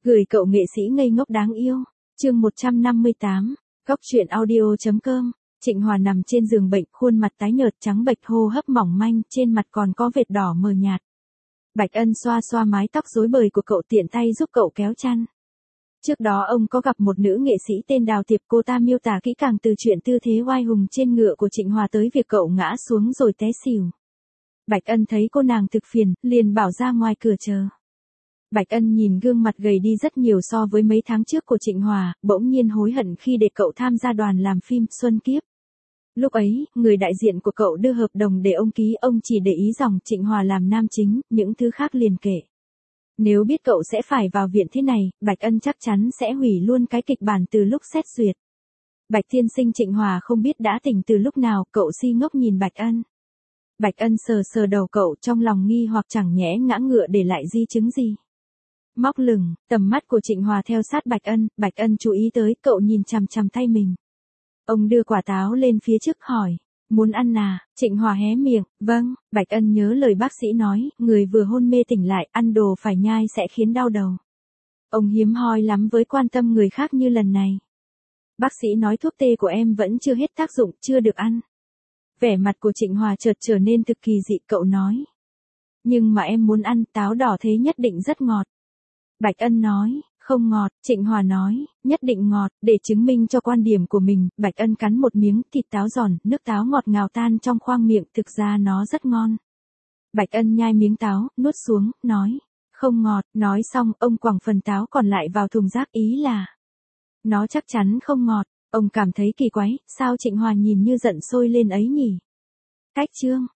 Gửi cậu nghệ sĩ ngây ngốc đáng yêu. Chương 158. Góc truyện audio.com. Trịnh Hòa nằm trên giường bệnh, khuôn mặt tái nhợt trắng bệch, hô hấp mỏng manh, trên mặt còn có vệt đỏ mờ nhạt. Bạch Ân xoa xoa mái tóc rối bời của cậu, tiện tay giúp cậu kéo chăn. Trước đó ông có gặp một nữ nghệ sĩ tên Đào Tiệp, cô ta miêu tả kỹ càng từ chuyện tư thế oai hùng trên ngựa của Trịnh Hòa tới việc cậu ngã xuống rồi té xỉu. Bạch Ân thấy cô nàng thực phiền, liền bảo ra ngoài cửa chờ. Bạch Ân nhìn gương mặt gầy đi rất nhiều so với mấy tháng trước của Trịnh Hòa, bỗng nhiên hối hận khi để cậu tham gia đoàn làm phim Xuân Kiếp. Lúc ấy, người đại diện của cậu đưa hợp đồng để ông ký, ông chỉ để ý dòng Trịnh Hòa làm nam chính, những thứ khác liền kệ. Nếu biết cậu sẽ phải vào viện thế này, Bạch Ân chắc chắn sẽ hủy luôn cái kịch bản từ lúc xét duyệt. Bạch tiên sinh, Trịnh Hòa không biết đã tỉnh từ lúc nào, cậu si ngốc nhìn Bạch Ân. Bạch Ân sờ sờ đầu cậu, trong lòng nghi hoặc chẳng nhẽ ngã ngựa để lại di chứng gì. Móc lửng, tầm mắt của Trịnh Hòa theo sát Bạch Ân chú ý tới, cậu nhìn chằm chằm tay mình. Ông đưa quả táo lên phía trước hỏi, muốn ăn à? Trịnh Hòa hé miệng, vâng. Bạch Ân nhớ lời bác sĩ nói, người vừa hôn mê tỉnh lại, ăn đồ phải nhai sẽ khiến đau đầu. Ông hiếm hoi lắm với quan tâm người khác như lần này. Bác sĩ nói thuốc tê của em vẫn chưa hết tác dụng, chưa được ăn. Vẻ mặt của Trịnh Hòa chợt trở nên cực kỳ dị, cậu nói. Nhưng mà em muốn ăn, táo đỏ thế nhất định rất ngọt. Bạch Ân nói, không ngọt. Trịnh Hòa nói, nhất định ngọt. Để chứng minh cho quan điểm của mình, Bạch Ân cắn một miếng thịt táo giòn, nước táo ngọt ngào tan trong khoang miệng, thực ra nó rất ngon. Bạch Ân nhai miếng táo, nuốt xuống, nói, không ngọt. Nói xong, ông quẳng phần táo còn lại vào thùng rác, ý là nó chắc chắn không ngọt. Ông cảm thấy kỳ quái, sao Trịnh Hòa nhìn như giận sôi lên ấy nhỉ? Cách chương.